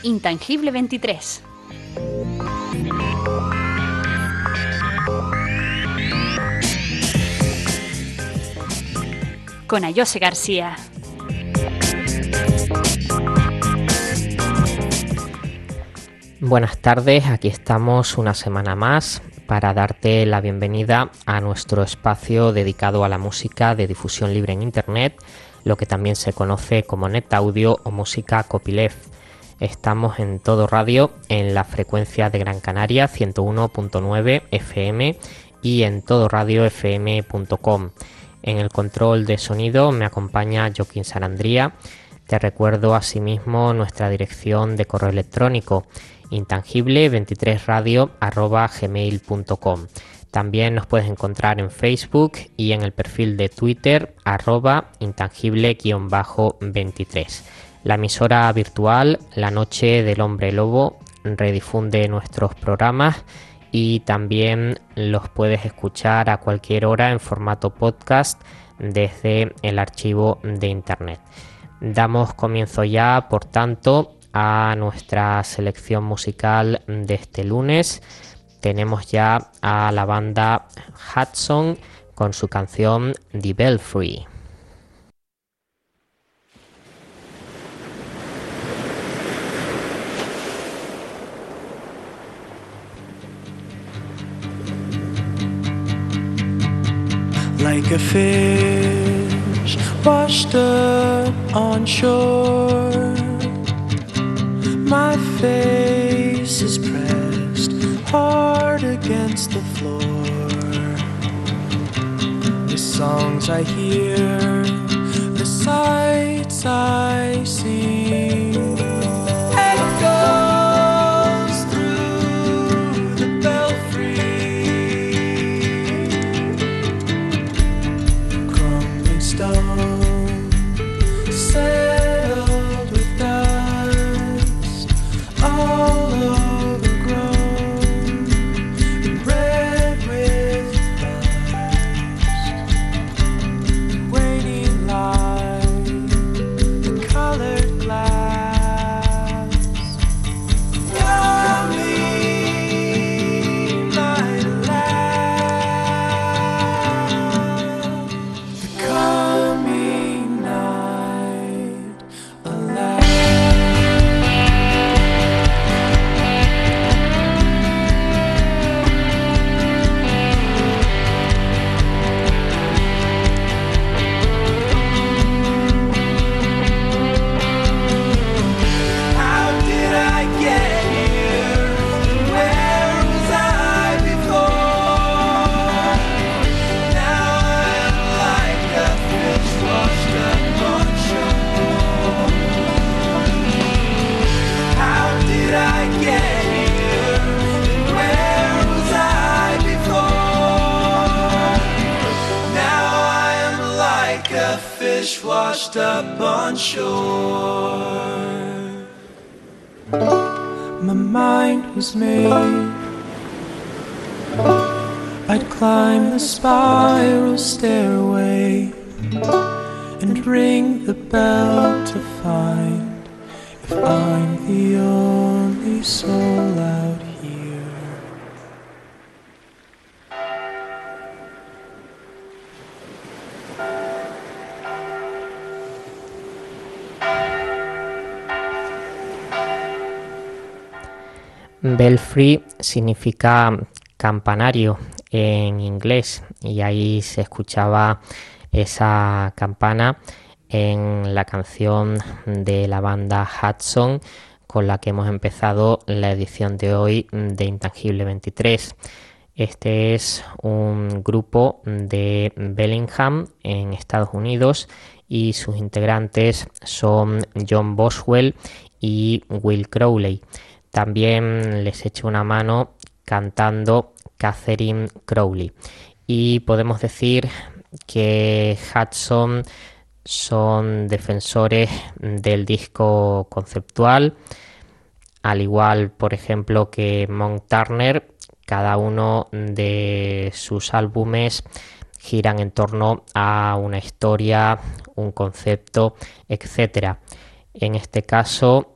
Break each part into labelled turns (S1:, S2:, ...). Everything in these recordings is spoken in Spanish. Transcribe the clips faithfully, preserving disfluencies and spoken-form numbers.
S1: Intangible veintitrés. Con Ayose García.
S2: Buenas tardes, aquí estamos una semana más para darte la bienvenida a nuestro espacio dedicado a la música de difusión libre en Internet, lo que también se conoce como Net Audio o música copyleft. Estamos en Todo Radio en la frecuencia de Gran Canaria ciento uno punto nueve F M y en todo radio f m punto com. En el control de sonido me acompaña Joaquín Sarandría. Te recuerdo asimismo nuestra dirección de correo electrónico intangible veintitrés radio arroba gmail punto com. También nos puedes encontrar en Facebook y en el perfil de Twitter arroba intangible veintitrés. La emisora virtual La Noche del Hombre Lobo redifunde nuestros programas y también los puedes escuchar a cualquier hora en formato podcast desde el archivo de internet. Damos comienzo ya, por tanto, a nuestra selección musical de este lunes. Tenemos ya a la banda Hudson con su canción The Belfry.
S3: Like a fish washed up on shore, my face is pressed hard against the floor. The songs I hear, the sights I see, echoes through the belfry. Crumbling stone settled with dust, all overgrown and red with rust. Waiting light, the colored glass. Coming night alas, the coming night alas. How did I get here? Where was I before? Now I'm like a fish washed up on shore. How did I get here? Where was I before? Now I am like a fish washed up on shore. My mind was made, I'd climb the spiral stairway and ring the bell to find if I'm the only soul out here.
S2: Belfry significa campanario en inglés y ahí se escuchaba esa campana en la canción de la banda Hudson con la que hemos empezado la edición de hoy de Intangible veintitrés. Este es un grupo de Bellingham en Estados Unidos y sus integrantes son John Boswell y Will Crowley. También les echa una mano cantando Catherine Crowley. Y podemos decir que Hudson son defensores del disco conceptual, al igual, por ejemplo, que Monk Turner. Cada uno de sus álbumes giran en torno a una historia, un concepto, etcétera. En este caso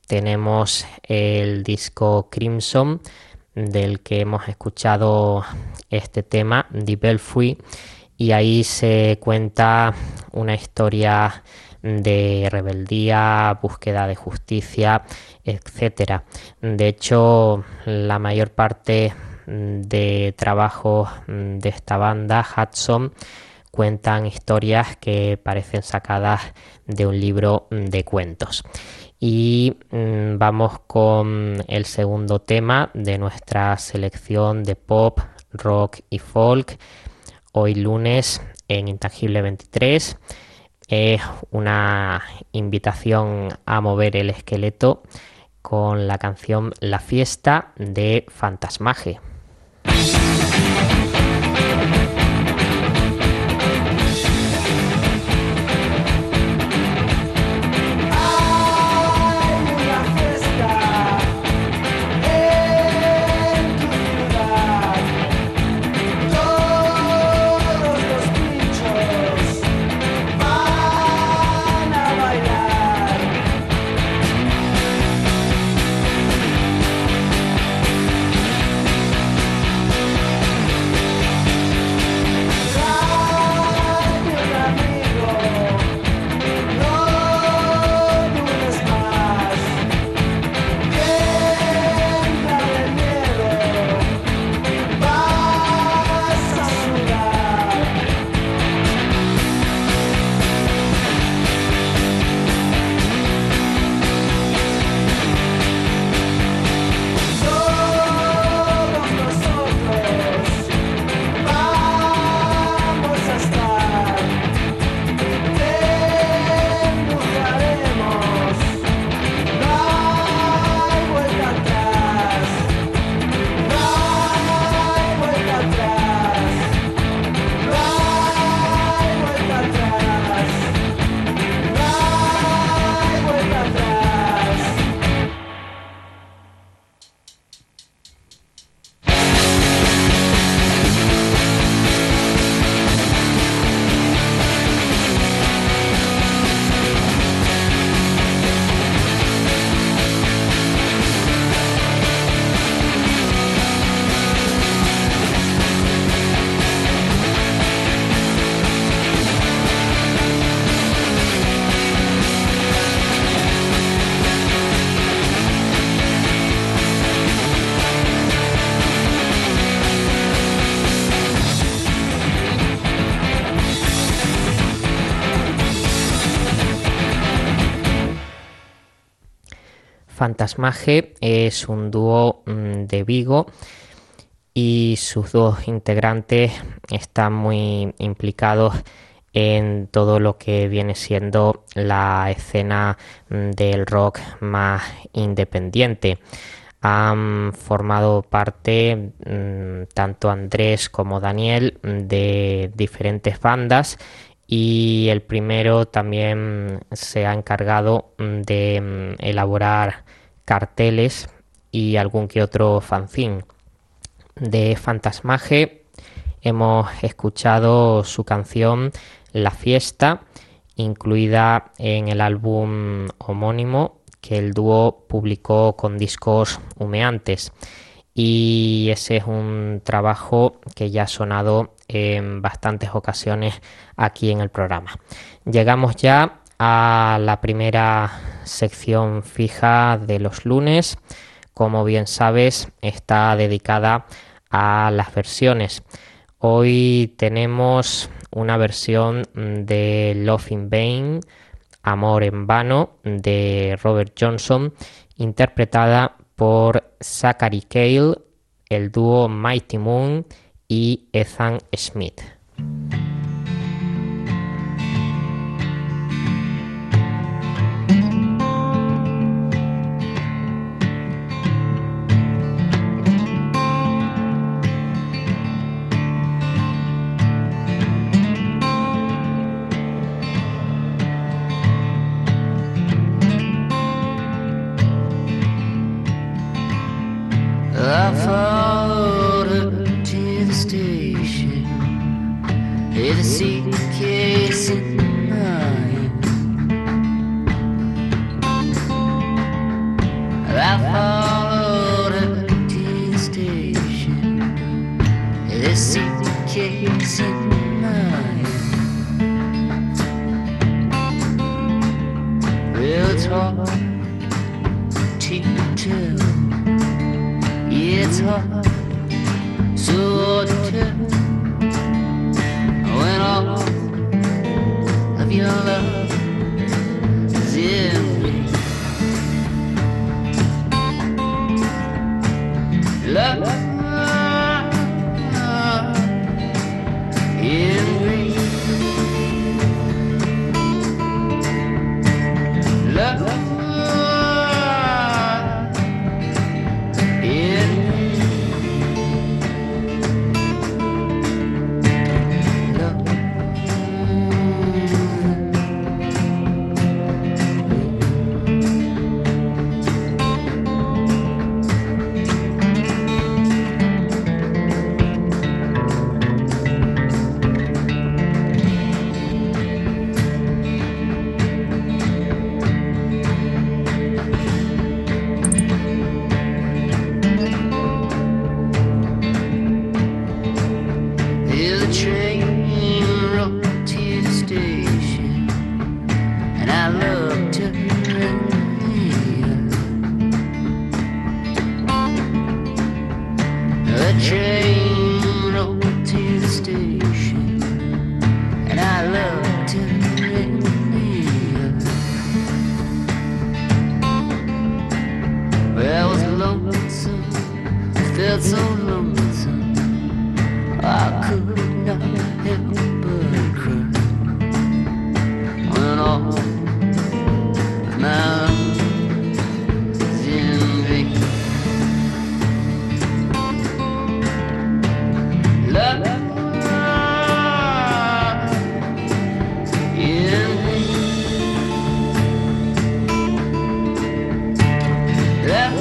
S2: tenemos el disco Crimson, del que hemos escuchado este tema, The Belfry, y ahí se cuenta una historia de rebeldía, búsqueda de justicia, etcétera. De hecho, la mayor parte de trabajos de esta banda, Hudson, cuentan historias que parecen sacadas de un libro de cuentos. Y mmm, vamos con el segundo tema de nuestra selección de pop, rock y folk. Hoy lunes en Intangible veintitrés es una invitación a mover el esqueleto con la canción La Fiesta de Fantasmaje. Fantasmaje es un dúo de Vigo y sus dos integrantes están muy implicados en todo lo que viene siendo la escena del rock más independiente. Han formado parte mmm, tanto Andrés como Daniel de diferentes bandas, y el primero también se ha encargado de elaborar carteles y algún que otro fanzine. De Fantasmaje hemos escuchado su canción La Fiesta, incluida en el álbum homónimo que el dúo publicó con Discos Humeantes, y ese es un trabajo que ya ha sonado en bastantes ocasiones aquí en el programa. Llegamos ya a la primera sección fija de los lunes. Como bien sabes, está dedicada a las versiones. Hoy tenemos una versión de Love in Vain, Amor en Vano, de Robert Johnson, interpretada por Zachary Cale, el dúo Mighty Moon y Ethan Smith.
S4: I followed her to the station with a suitcase in mind. a suitcase in my hand. Well, it's hard to tell. Yeah, it's hard, so hard to tell when all of your love is in me. Love in me. Love in me. Love. The train rolled to the station, and I looked at her. The train rolled to the station, and I looked at her. Well, I was lonesome, I felt so lonesome, I could not help but cry when all my love is in vain. Love in me. Love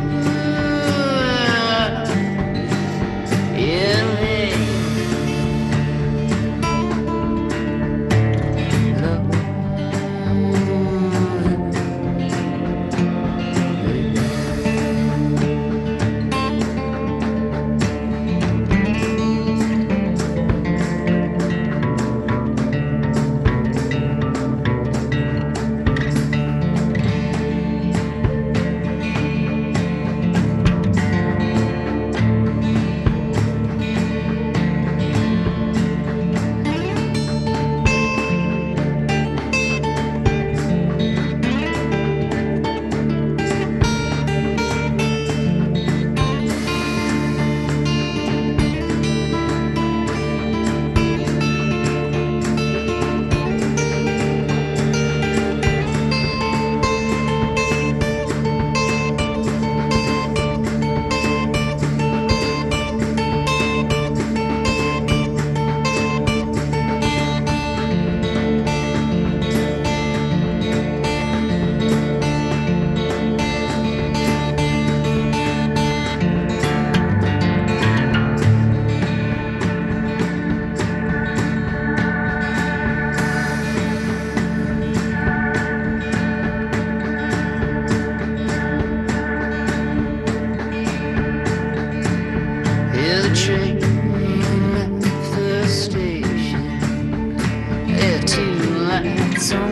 S4: in me. The train left the station. There are two lights on.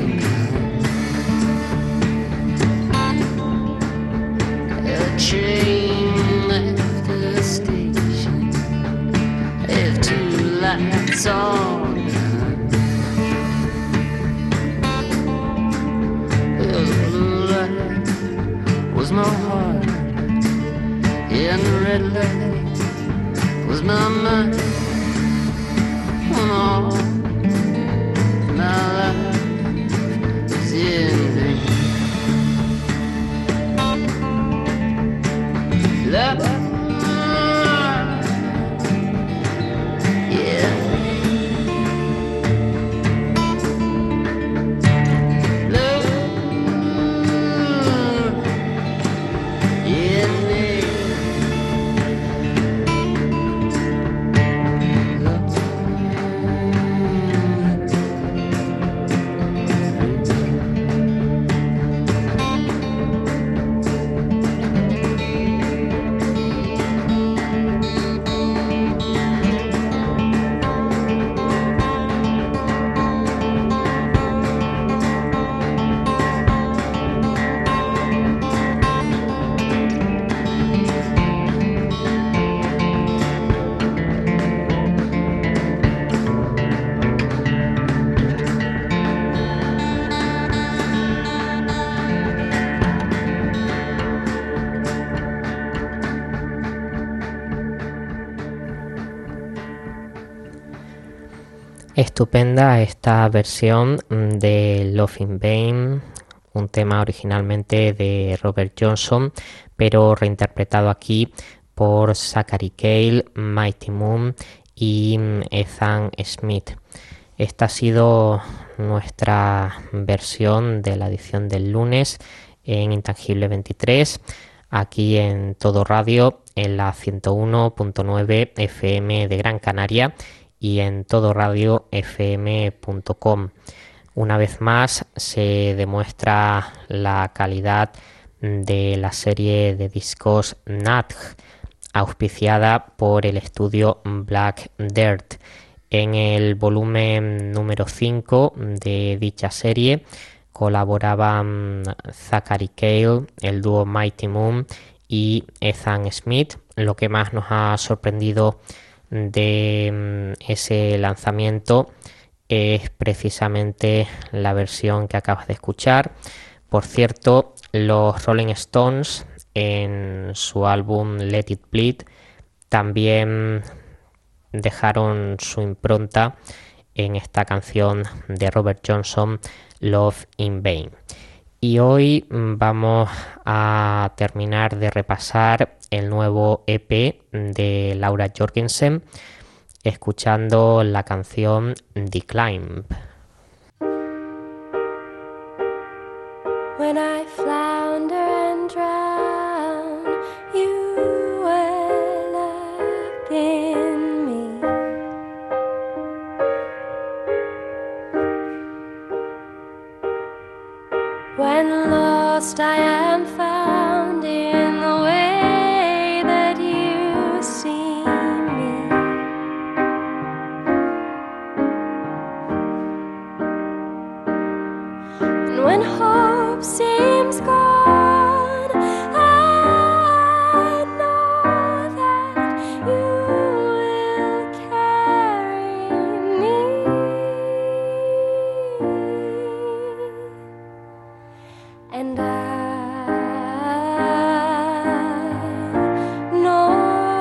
S4: The train left the station. There are two lights on. The blue light was my heart, and the red light was my mind. Oh, my life is ending. Love, yeah. Love, yeah.
S2: Estupenda esta versión de Love in Vain, un tema originalmente de Robert Johnson, pero reinterpretado aquí por Zachary Cale, Mighty Moon y Ethan Smith. Esta ha sido nuestra versión de la edición del lunes en Intangible veintitrés, aquí en Todo Radio, en la ciento uno punto nueve F M de Gran Canaria y en todo radio f m punto com. Una vez más se demuestra la calidad de la serie de discos N A T G, auspiciada por el estudio Black Dirt. En el volumen número cinco de dicha serie colaboraban Zachary Cale, el dúo Mighty Moon y Ethan Smith. Lo que más nos ha sorprendido de ese lanzamiento es precisamente la versión que acabas de escuchar. Por cierto, los Rolling Stones en su álbum Let It Bleed también dejaron su impronta en esta canción de Robert Johnson, Love in Vain. Y hoy vamos a terminar de repasar el nuevo E P de Laura Jorgensen escuchando la canción The Climb.
S5: When I flounder and drown, you well up in me. When lost I am found in the way that you see me. And when hope seems gone, I know that you will carry me. And I know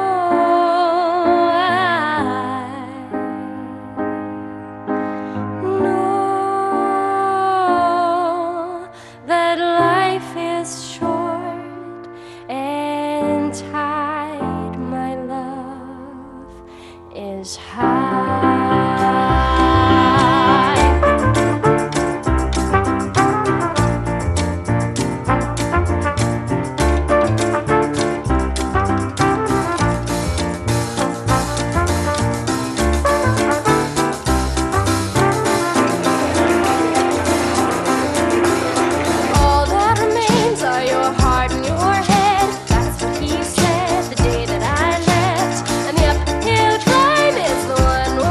S5: I know that life is short and tide, my love, is high. All that remains are your heart and your head. That's what he said the day that I left. And the uphill climb is the one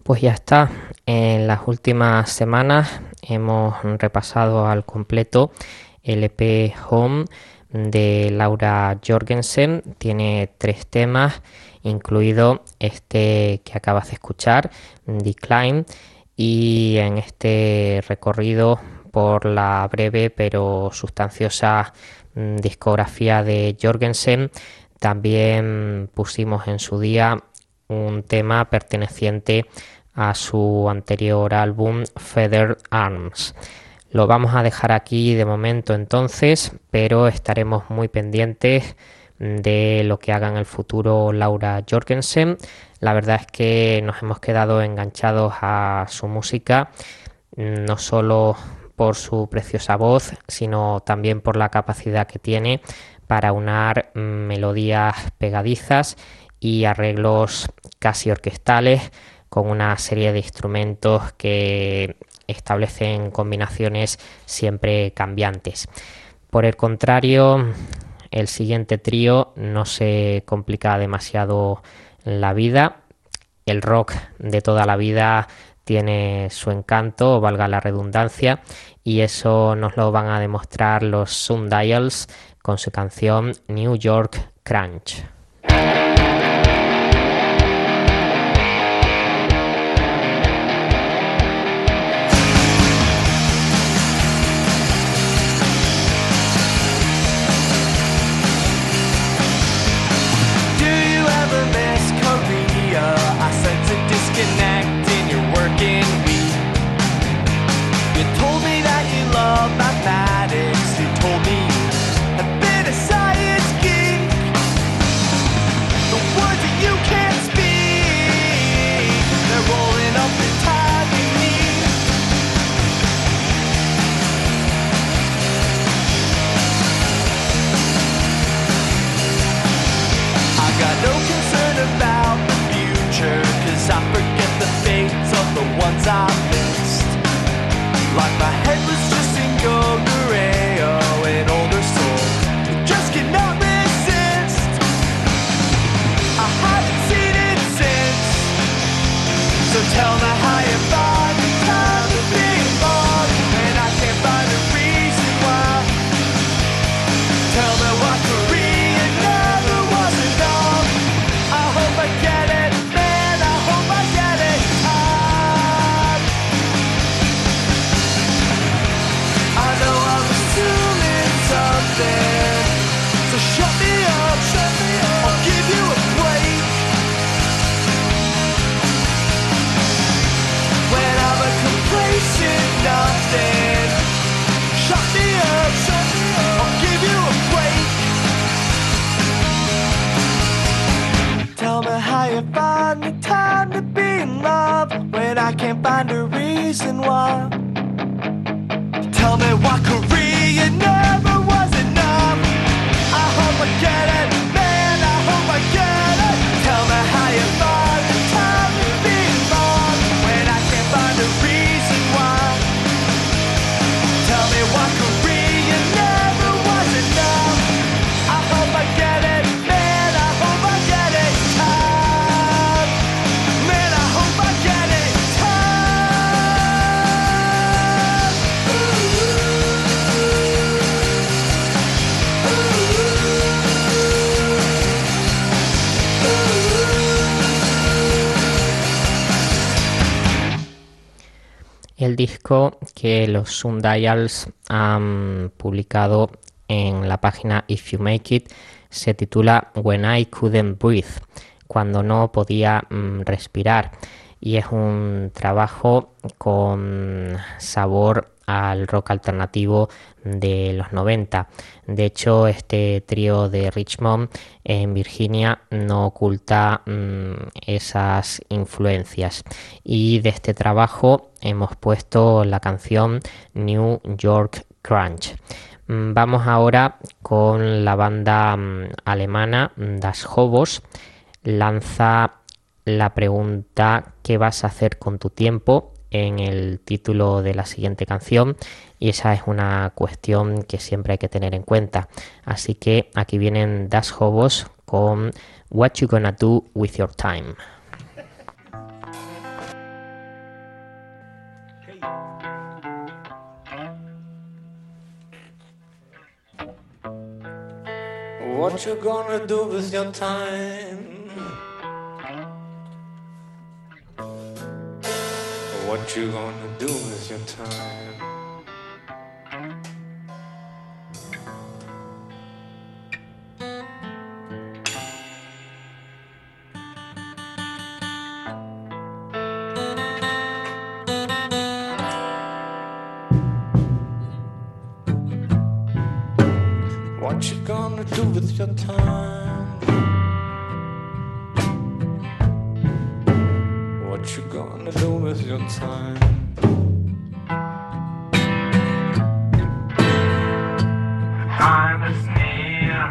S2: Pues ya está. En las últimas semanas hemos repasado al completo el E P Home de Laura Jorgensen. Tiene tres temas, incluido este que acabas de escuchar, Decline, y en este recorrido por la breve pero sustanciosa discografía de Jorgensen también pusimos en su día un tema perteneciente a su anterior álbum Feathered Arms. Lo vamos a dejar aquí de momento entonces, pero estaremos muy pendientes de lo que haga en el futuro Laura Jorgensen. La verdad es que nos hemos quedado enganchados a su música, no solo por su preciosa voz, sino también por la capacidad que tiene para unar melodías pegadizas y arreglos casi orquestales con una serie de instrumentos que establecen combinaciones siempre cambiantes. Por el contrario, el siguiente trío no se complica demasiado la vida. El rock de toda la vida tiene su encanto, valga la redundancia, y eso nos lo van a demostrar los Sundials con su canción New York Crunch.
S3: Disconnect in your working week. You told me that you love mathematics. You told me you've been a science geek. The words that you can't speak, they're rolling up the time you need. I got no concern about the future, I forget the fates of the ones I missed. Like my head was just in Goguryeo, an older soul who just cannot resist. I haven't seen it since, so tell me how you find the time to be involved, and I can't find a reason why. Tell me why Korea never was enough. I hope I get it. So shut me up, shut me up, I'll give you a break. When I'm a complacent nothing, shut me up, shut me up, I'll give you a break. Tell me how you find the time to be in love when I can't find a reason why. Tell me why Korea never was enough. I hope I get it, man, I hope I get it. Tell me how you find the time to be involved when I can't find a reason why. Tell me why Korea never was enough. I hope I get it, man, I hope I get it. Time, man, I hope I get it. Time.
S2: El disco que los Sundials han publicado en la página If You Make It se titula When I Couldn't Breathe, cuando no podía mm, respirar, y es un trabajo con sabor al rock alternativo de los noventa. De hecho, este trío de Richmond en Virginia no oculta mmm, esas influencias, y de este trabajo hemos puesto la canción New York Crunch. Vamos ahora con la banda mmm, alemana Das Hobos. Lanza la pregunta ¿qué vas a hacer con tu tiempo? En el título de la siguiente canción, y esa es una cuestión que siempre hay que tener en cuenta. Así que aquí vienen Das Hobos con What You Gonna Do With Your Time.
S3: What you gonna do with your time? What you gonna do with your time? What you gonna do with your time? What you gonna do with your time? Time is near,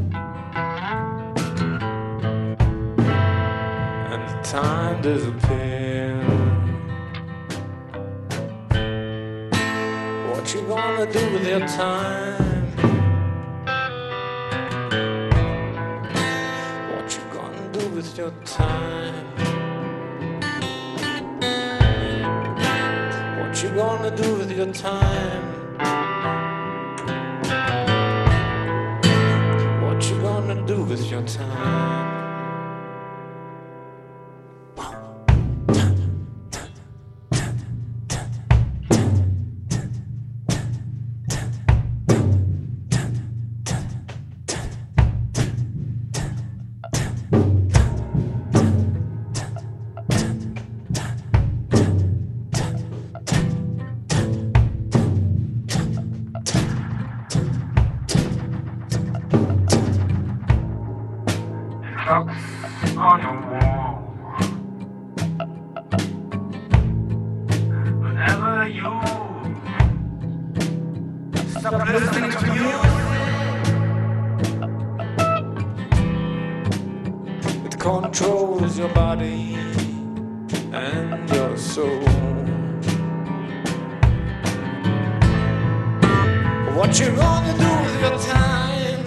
S3: and the time disappears. What you gonna do with your time? With your time, what you gonna do with your time? What you gonna do with your time? On your wall, whenever you stop listening to music, it controls your body and your soul. What you gonna do with your time?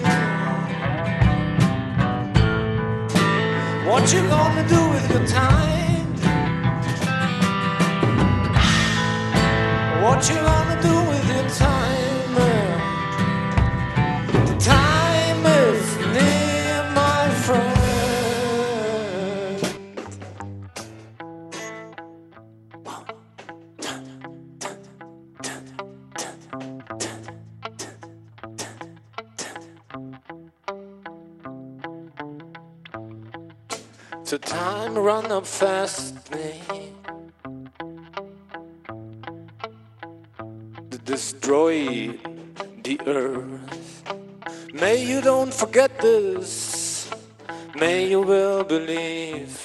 S3: What you gonna do with your time? What you gonna do with your time? The time is near, my friend. The time run up fast me to destroy the earth. May you don't forget this, may you will believe.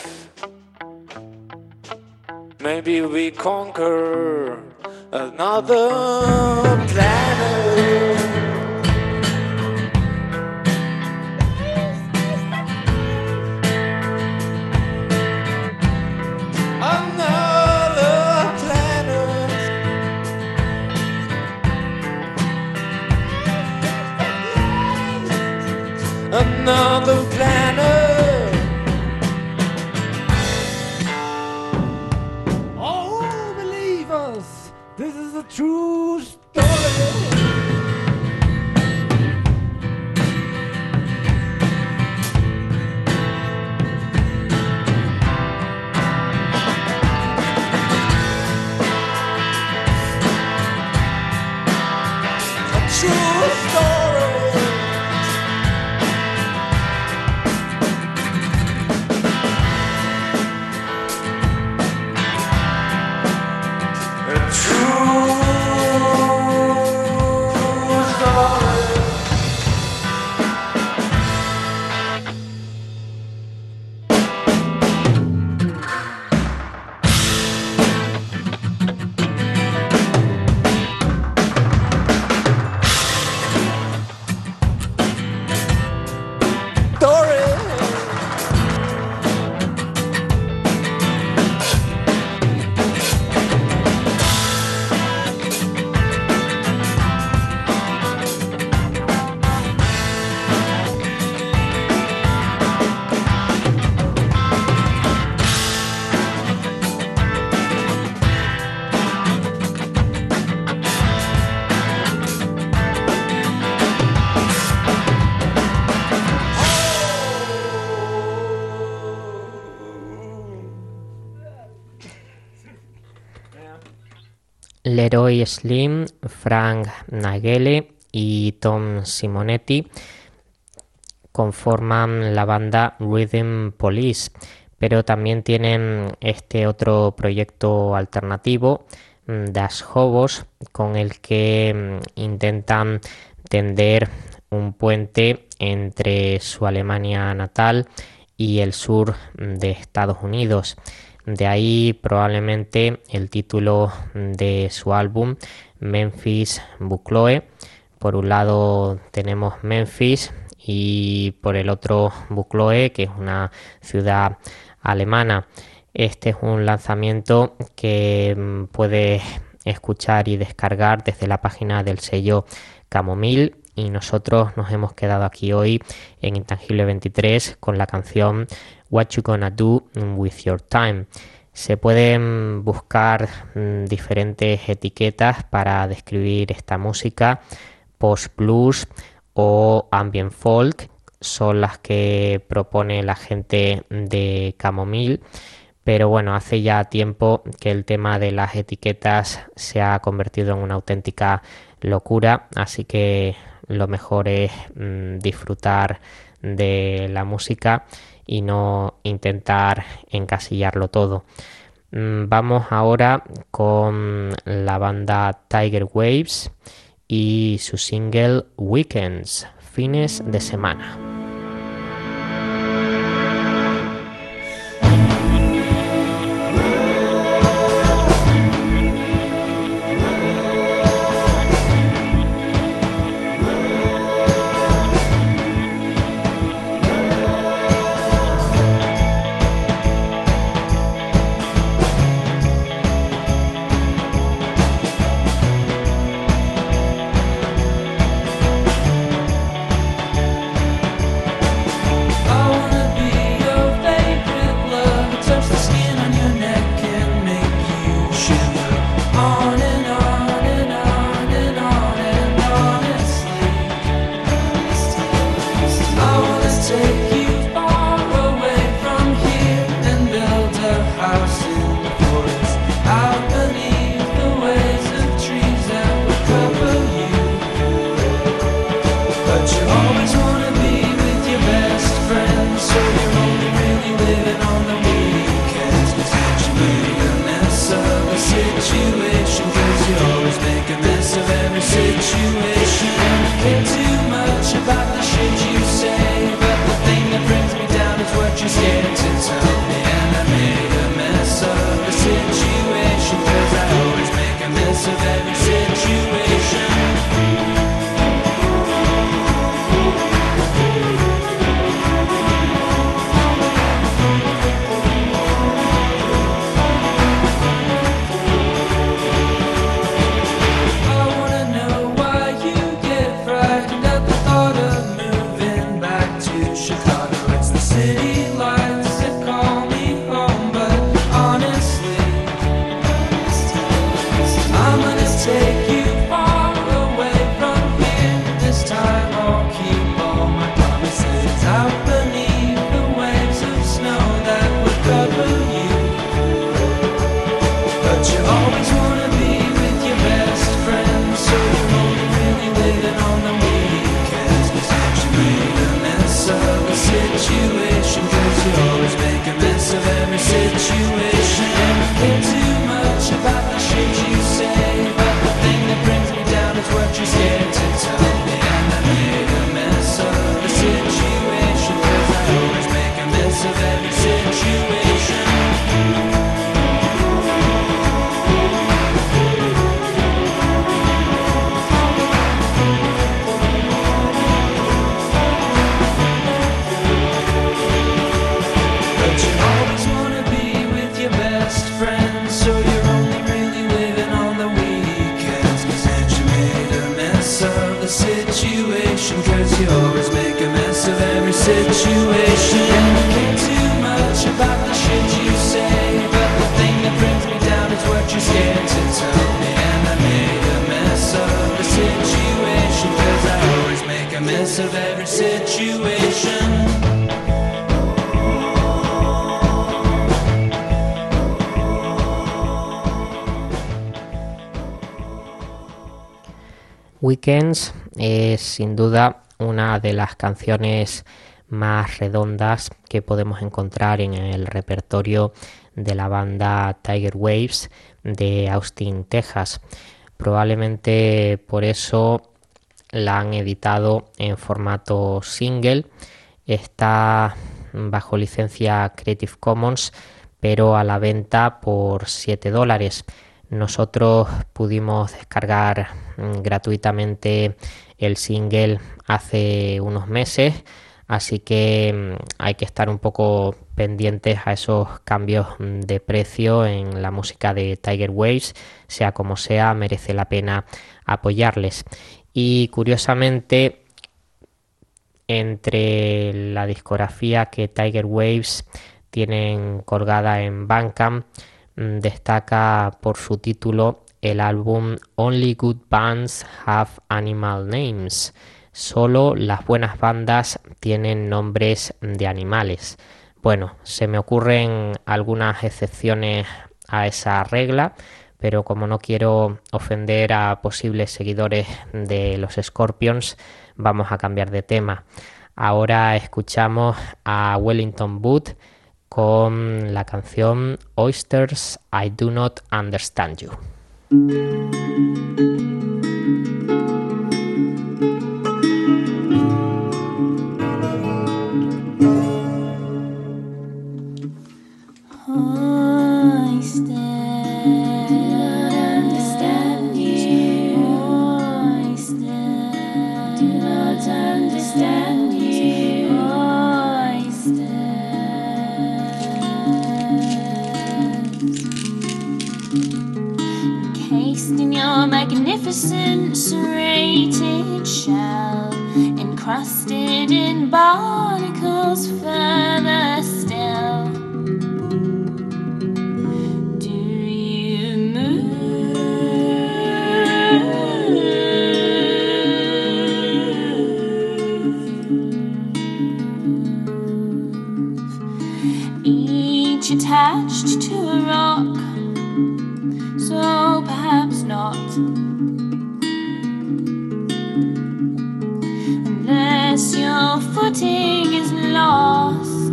S3: Maybe we conquer another planet. Another planet. Oh, believe us, this is a true story. A true story. True
S2: Leroy Slim, Frank Nagele y Tom Simonetti conforman la banda Rhythm Police, pero también tienen este otro proyecto alternativo, Das Hobos, con el que intentan tender un puente entre su Alemania natal y el sur de Estados Unidos. De ahí probablemente el título de su álbum, Memphis Buchloe. Por un lado tenemos Memphis y por el otro Buchloe, que es una ciudad alemana. Este es un lanzamiento que puedes escuchar y descargar desde la página del sello Camomile, y nosotros nos hemos quedado aquí hoy en Intangible veintitrés con la canción What You Gonna Do With Your Time. Se pueden buscar mm, diferentes etiquetas para describir esta música. Post blues o ambient folk son las que propone la gente de Camomile, pero bueno, hace ya tiempo que el tema de las etiquetas se ha convertido en una auténtica locura, así que lo mejor es mmm, disfrutar de la música y no intentar encasillarlo todo. Mm, vamos ahora con la banda Tiger Waves y su single Weekends, fines de semana. Weekends es sin duda una de las canciones más redondas que podemos encontrar en el repertorio de la banda Tiger Waves de Austin, Texas. Probablemente por eso la han editado en formato single. Está bajo licencia Creative Commons, pero a la venta por siete dólares. Nosotros pudimos descargar gratuitamente el single hace unos meses, así que hay que estar un poco pendientes a esos cambios de precio en la música de Tiger Waves. Sea como sea, merece la pena apoyarles. Y curiosamente, entre la discografía que Tiger Waves tienen colgada en Bandcamp, destaca por su título el álbum Only Good Bands Have Animal Names. Solo las buenas bandas tienen nombres de animales. Bueno, se me ocurren algunas excepciones a esa regla, pero como no quiero ofender a posibles seguidores de los Scorpions, vamos a cambiar de tema. Ahora escuchamos a Wellington Boot con la canción Oysters, I Do Not Understand You.
S6: Magnificent serrated shell, encrusted in barnacles further still. Do you move? Each attached to a rock, so perhaps not. Unless your footing is lost,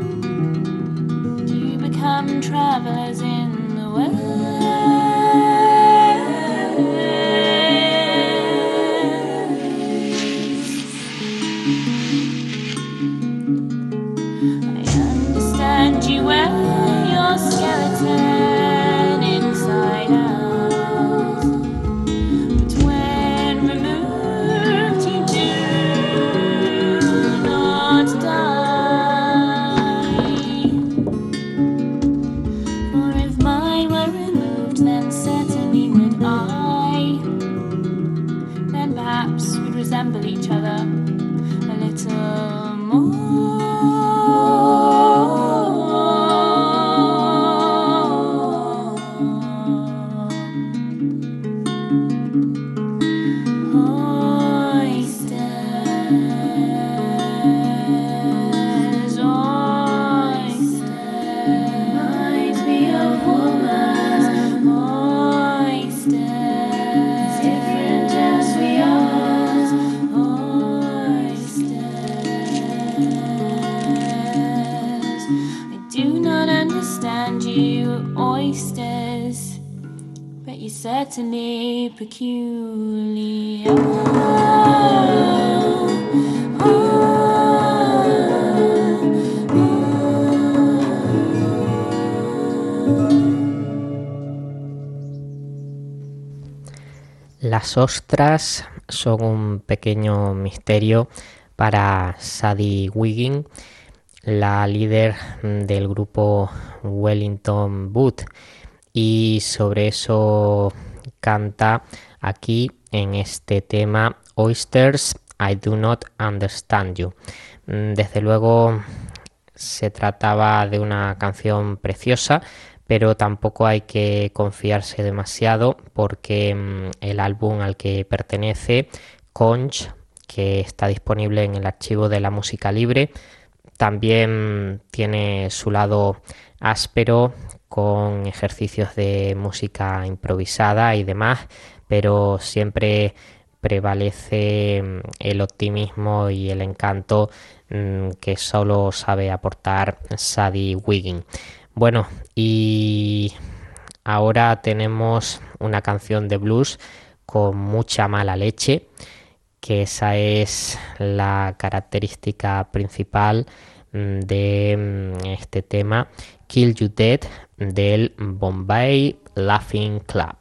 S6: do you become travelers in the world? I understand you well, your skeleton inside out, but when removed you do not die. For if mine were removed, then certainly would I. Then perhaps we'd resemble each other a little more. Certainly peculiar. Oh, oh,
S2: Las ostras son un pequeño misterio para Sadie Wiggin, la líder del grupo Wellington Boot, y sobre eso canta aquí en este tema Oysters, I Do Not Understand You. Desde luego se trataba de una canción preciosa, pero tampoco hay que confiarse demasiado porque el álbum al que pertenece, Conch, que está disponible en el archivo de la música libre, también tiene su lado áspero con ejercicios de música improvisada y demás, pero siempre prevalece el optimismo y el encanto mmm, que solo sabe aportar Sadie Wiggin. Bueno, y ahora tenemos una canción de blues con mucha mala leche, que esa es la característica principal de este tema, Kill You Dead, del Bombay Laughing Club.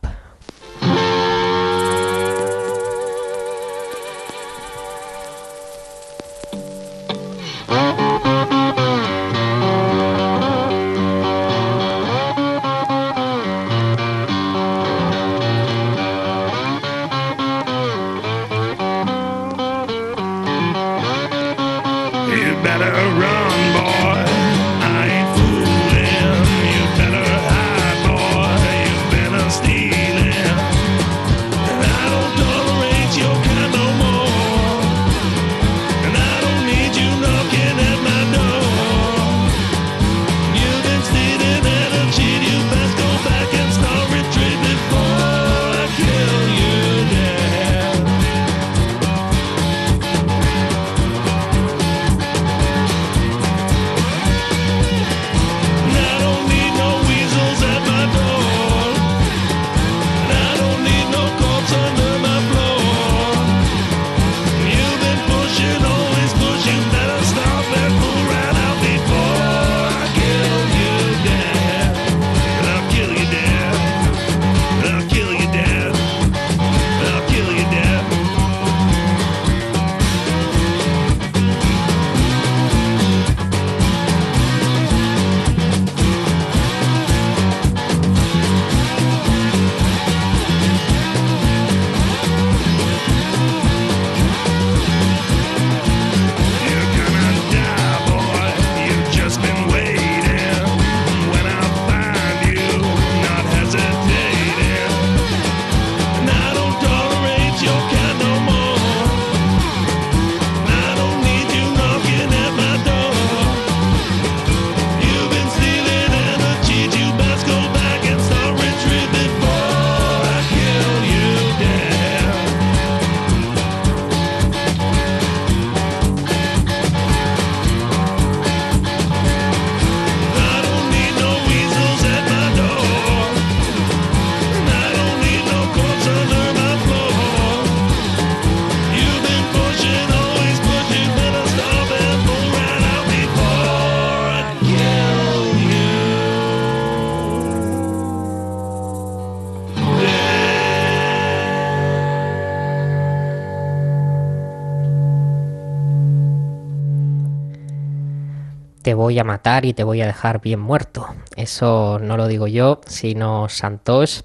S2: Te voy a matar y te voy a dejar bien muerto. Eso no lo digo yo, sino Santosh,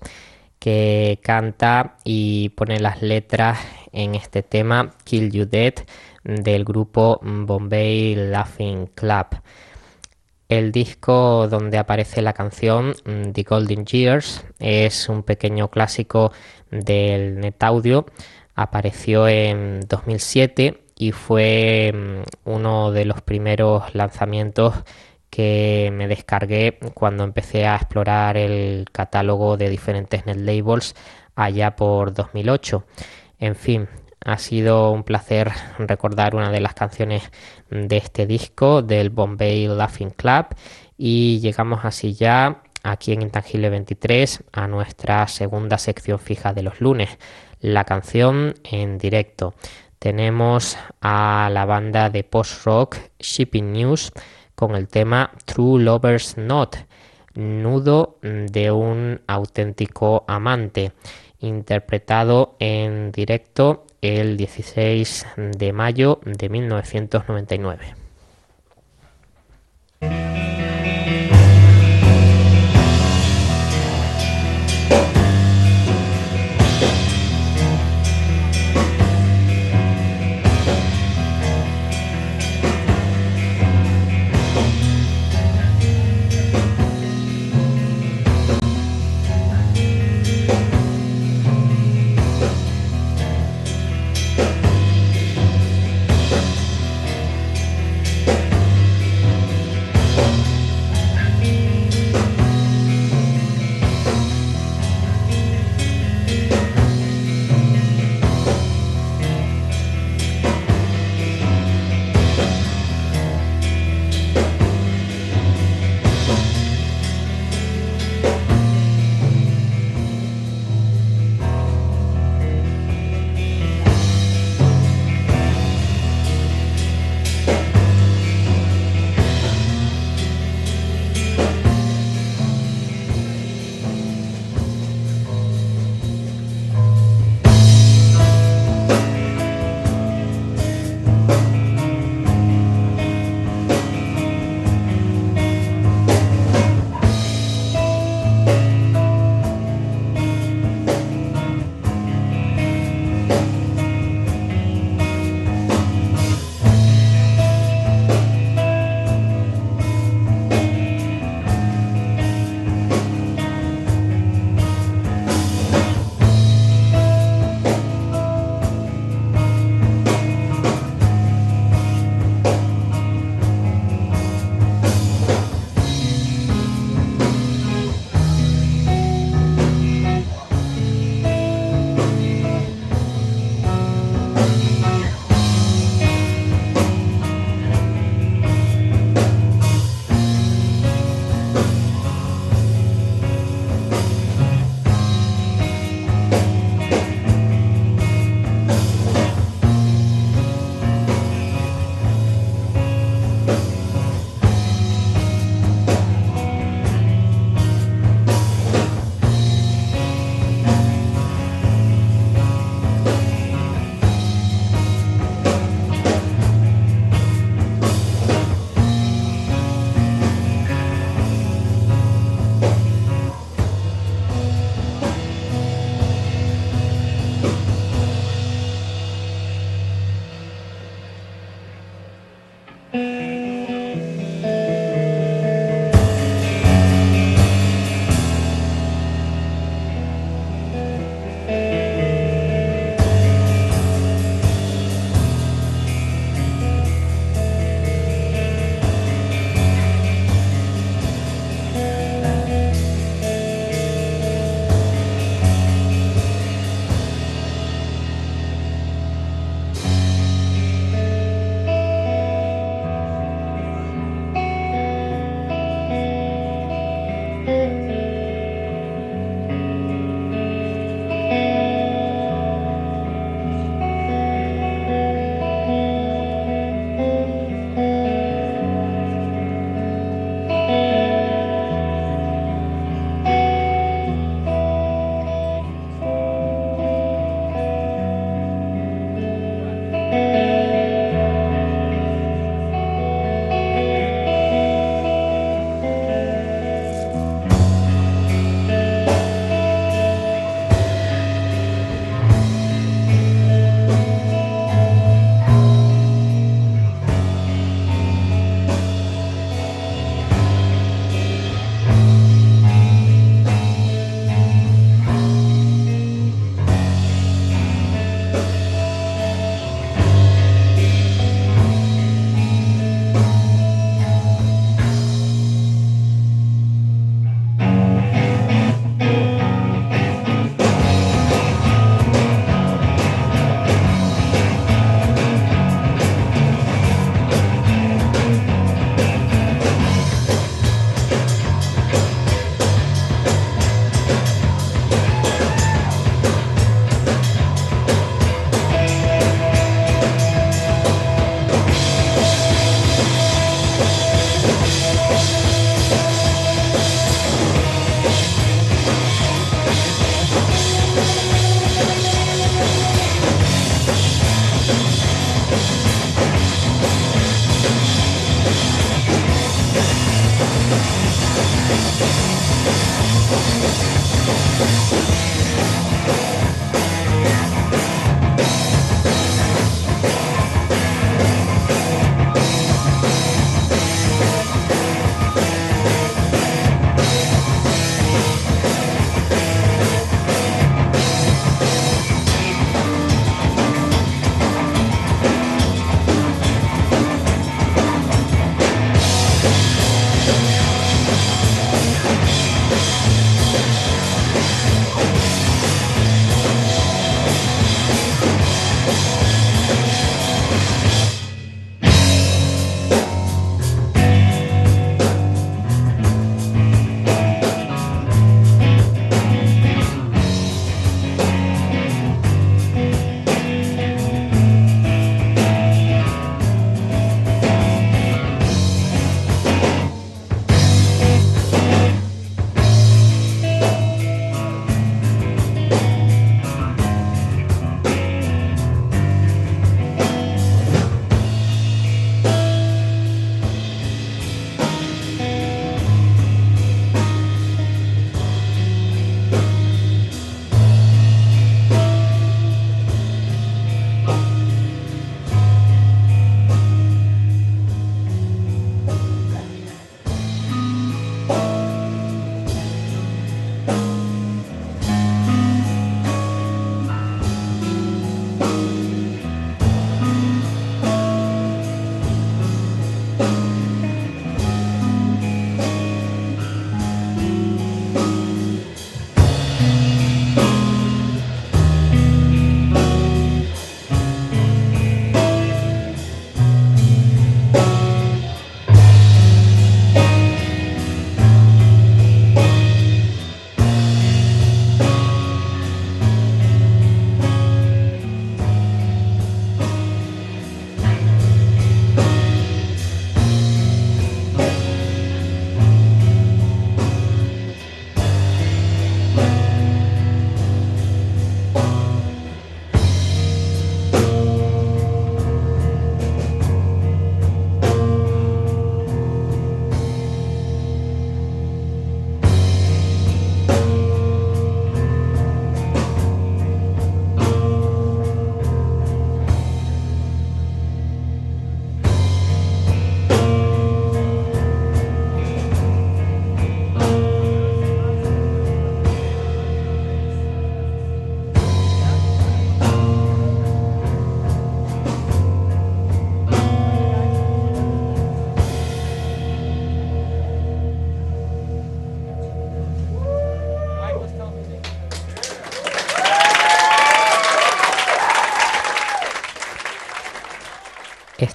S2: que canta y pone las letras en este tema Kill You Dead del grupo Bombay Laughing Club. El disco donde aparece la canción The Golden Years es un pequeño clásico del NetAudio. Apareció en dos mil siete y fue uno de los primeros lanzamientos que me descargué cuando empecé a explorar el catálogo de diferentes netlabels allá por dos mil ocho. En fin, ha sido un placer recordar una de las canciones de este disco del Bombay Laughing Club y llegamos así ya aquí en Intangible veintitrés a nuestra segunda sección fija de los lunes, la canción en directo. Tenemos a la banda de post-rock Shipping News con el tema True Lover's Knot, nudo de un auténtico amante, interpretado en directo el dieciséis de mayo de mil novecientos noventa y nueve.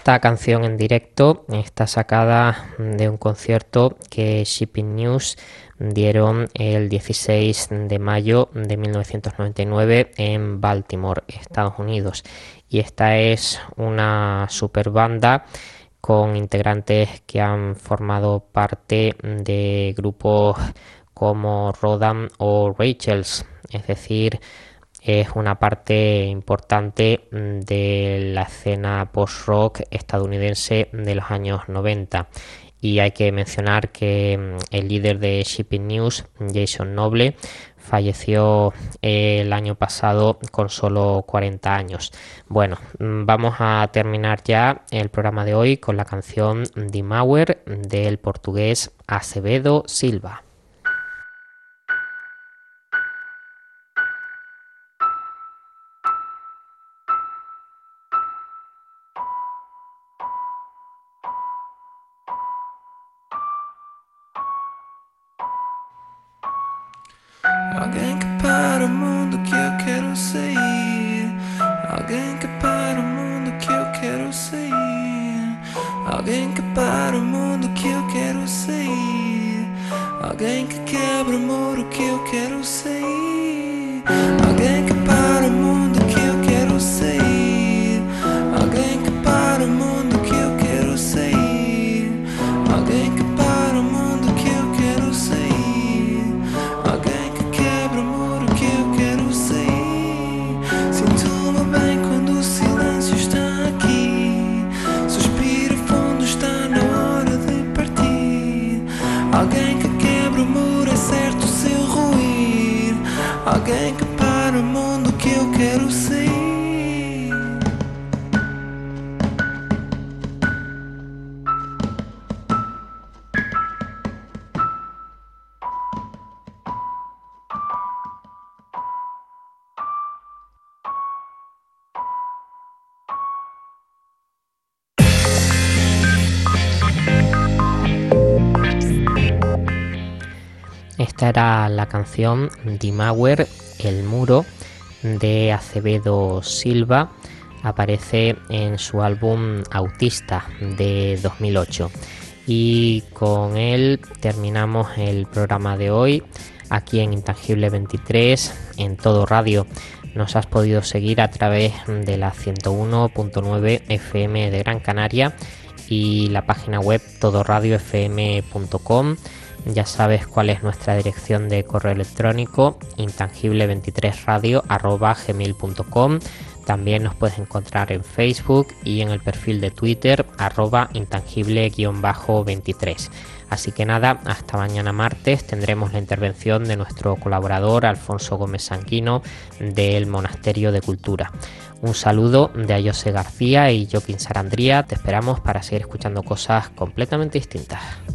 S2: esta canción en directo está sacada de un concierto que Shipping News dieron el dieciséis de mayo de mil novecientos noventa y nueve en Baltimore, Estados Unidos. Y esta es una super banda con integrantes que han formado parte de grupos como Rodan o Rachel's, es decir, es una parte importante de la escena post-rock estadounidense de los años noventa. Y hay que mencionar que el líder de Shipping News, Jason Noble, falleció el año pasado con solo cuarenta años. Bueno, vamos a terminar ya el programa de hoy con la canción Die Mauer del portugués Acevedo Silva.
S3: Alguém que para o mundo que eu quero sair. Alguém que para o mundo que eu quero sair. Alguém que para o mundo que eu quero sair. Alguém que quebra o muro que eu quero sair. Alguém que para o mundo que eu quero sair. Alguém que para o mundo que eu quero sair. Alguém que para o mundo que eu quero sair. Alguém que quebra o muro que eu quero sair. Sinto-me bem quando o silêncio está aqui. Suspiro fundo, está na hora de partir. Alguém que quebra o muro, é certo o seu ruir. Alguém que para o mundo que eu quero sair.
S2: Esta era la canción Die Mauer, El Muro, de Acevedo Silva. Aparece en su álbum Autista de dos mil ocho. Y con él terminamos el programa de hoy aquí en Intangible veintitrés, en Todo Radio. Nos has podido seguir a través de la ciento uno punto nueve F M de Gran Canaria y la página web todo radio f m punto com. Ya sabes cuál es nuestra dirección de correo electrónico, intangible veintitrés radio arroba gmail punto com. También nos puedes encontrar en Facebook y en el perfil de Twitter arroba intangible veintitrés. Así que nada, hasta mañana martes tendremos la intervención de nuestro colaborador Alfonso Gómez Sanguino del Monasterio de Cultura. Un saludo de Ayose García y Joaquín Sarandría. Te esperamos para seguir escuchando cosas completamente distintas.